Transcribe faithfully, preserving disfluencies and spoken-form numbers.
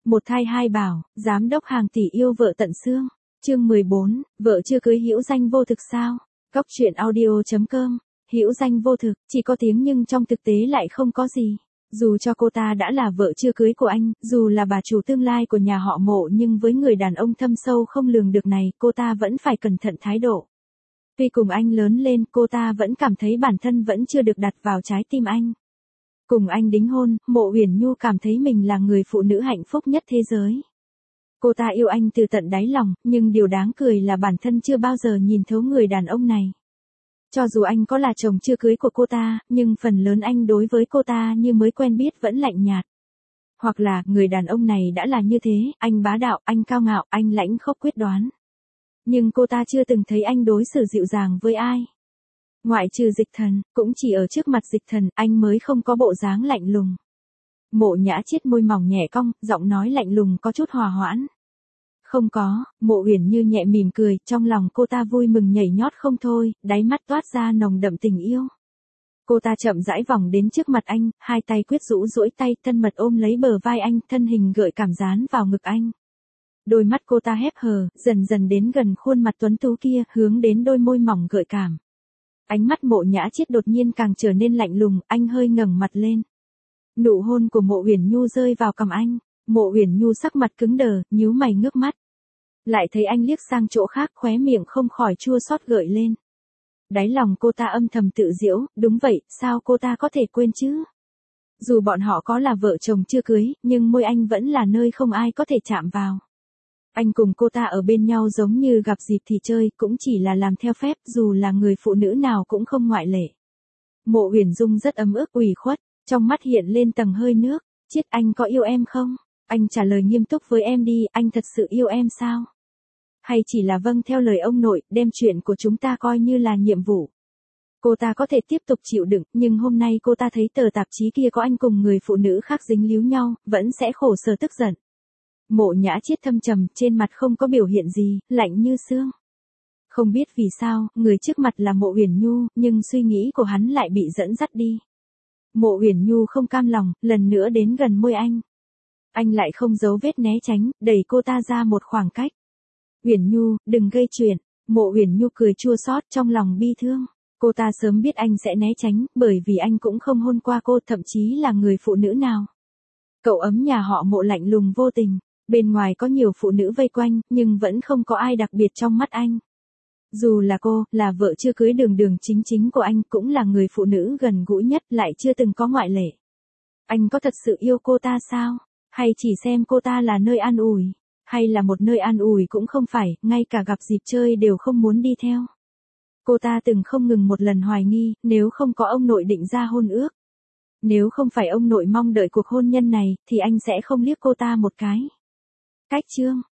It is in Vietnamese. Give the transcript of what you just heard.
Một thai hai bảo, giám đốc hàng tỷ yêu vợ tận xương. Chương mười bốn, vợ chưa cưới hữu danh vô thực sao? Cóc truyện audio chấm com. Hữu danh vô thực, chỉ có tiếng nhưng trong thực tế lại không có gì. Dù cho cô ta đã là vợ chưa cưới của anh, dù là bà chủ tương lai của nhà họ Mộ, nhưng với người đàn ông thâm sâu không lường được này, cô ta vẫn phải cẩn thận thái độ. Tuy cùng anh lớn lên, cô ta vẫn cảm thấy bản thân vẫn chưa được đặt vào trái tim anh. Cùng anh đính hôn, Mộ Uyển Nhu cảm thấy mình là người phụ nữ hạnh phúc nhất thế giới. Cô ta yêu anh từ tận đáy lòng, nhưng điều đáng cười là bản thân chưa bao giờ nhìn thấu người đàn ông này. Cho dù anh có là chồng chưa cưới của cô ta, nhưng phần lớn anh đối với cô ta như mới quen biết vẫn lạnh nhạt. Hoặc là, người đàn ông này đã là như thế, anh bá đạo, anh cao ngạo, anh lãnh khốc quyết đoán. Nhưng cô ta chưa từng thấy anh đối xử dịu dàng với ai. Ngoại trừ Dịch Thần, cũng chỉ ở trước mặt Dịch Thần, anh mới không có bộ dáng lạnh lùng. Mộ Nhã Chiết môi mỏng nhẹ cong, giọng nói lạnh lùng có chút hòa hoãn. Không có, Mộ Uyển Như nhẹ mỉm cười, trong lòng cô ta vui mừng nhảy nhót không thôi, đáy mắt toát ra nồng đậm tình yêu. Cô ta chậm rãi vòng đến trước mặt anh, hai tay quyết rũ duỗi tay, thân mật ôm lấy bờ vai anh, thân hình gợi cảm dán vào ngực anh. Đôi mắt cô ta hép hờ, dần dần đến gần khuôn mặt tuấn tú kia, hướng đến đôi môi mỏng gợi cảm. Ánh mắt Mộ Nhã Chiết đột nhiên càng trở nên lạnh lùng, anh hơi ngẩng mặt lên. Nụ hôn của Mộ Uyển Nhu rơi vào cằm anh, Mộ Uyển Nhu sắc mặt cứng đờ, nhíu mày ngước mắt. Lại thấy anh liếc sang chỗ khác, khóe miệng không khỏi chua xót gợi lên. Đáy lòng cô ta âm thầm tự giễu, đúng vậy, sao cô ta có thể quên chứ? Dù bọn họ có là vợ chồng chưa cưới, nhưng môi anh vẫn là nơi không ai có thể chạm vào. Anh cùng cô ta ở bên nhau giống như gặp dịp thì chơi, cũng chỉ là làm theo phép, dù là người phụ nữ nào cũng không ngoại lệ. Mộ Uyển Dung rất ấm ức ủy khuất, trong mắt hiện lên tầng hơi nước. Chiết, anh có yêu em không? Anh trả lời nghiêm túc với em đi, anh thật sự yêu em sao? Hay chỉ là vâng theo lời ông nội, đem chuyện của chúng ta coi như là nhiệm vụ? Cô ta có thể tiếp tục chịu đựng, nhưng hôm nay cô ta thấy tờ tạp chí kia có anh cùng người phụ nữ khác dính líu nhau, vẫn sẽ khổ sở tức giận. Mộ Nhã Chiết thâm trầm, trên mặt không có biểu hiện gì, lạnh như xương. Không biết vì sao, người trước mặt là Mộ Uyển Nhu, nhưng suy nghĩ của hắn lại bị dẫn dắt đi. Mộ Uyển Nhu không cam lòng, lần nữa đến gần môi anh. Anh lại không giấu vết né tránh, đẩy cô ta ra một khoảng cách. Uyển Nhu, đừng gây chuyện. Mộ Uyển Nhu cười chua xót, trong lòng bi thương. Cô ta sớm biết anh sẽ né tránh, bởi vì anh cũng không hôn qua cô, thậm chí là người phụ nữ nào. Cậu ấm nhà họ Mộ lạnh lùng vô tình. Bên ngoài có nhiều phụ nữ vây quanh, nhưng vẫn không có ai đặc biệt trong mắt anh. Dù là cô, là vợ chưa cưới đường đường chính chính của anh, cũng là người phụ nữ gần gũi nhất, lại chưa từng có ngoại lệ. Anh có thật sự yêu cô ta sao? Hay chỉ xem cô ta là nơi an ủi? Hay là một nơi an ủi cũng không phải, ngay cả gặp dịp chơi đều không muốn đi theo? Cô ta từng không ngừng một lần hoài nghi, nếu không có ông nội định ra hôn ước. Nếu không phải ông nội mong đợi cuộc hôn nhân này, thì anh sẽ không liếc cô ta một cái. Cách chương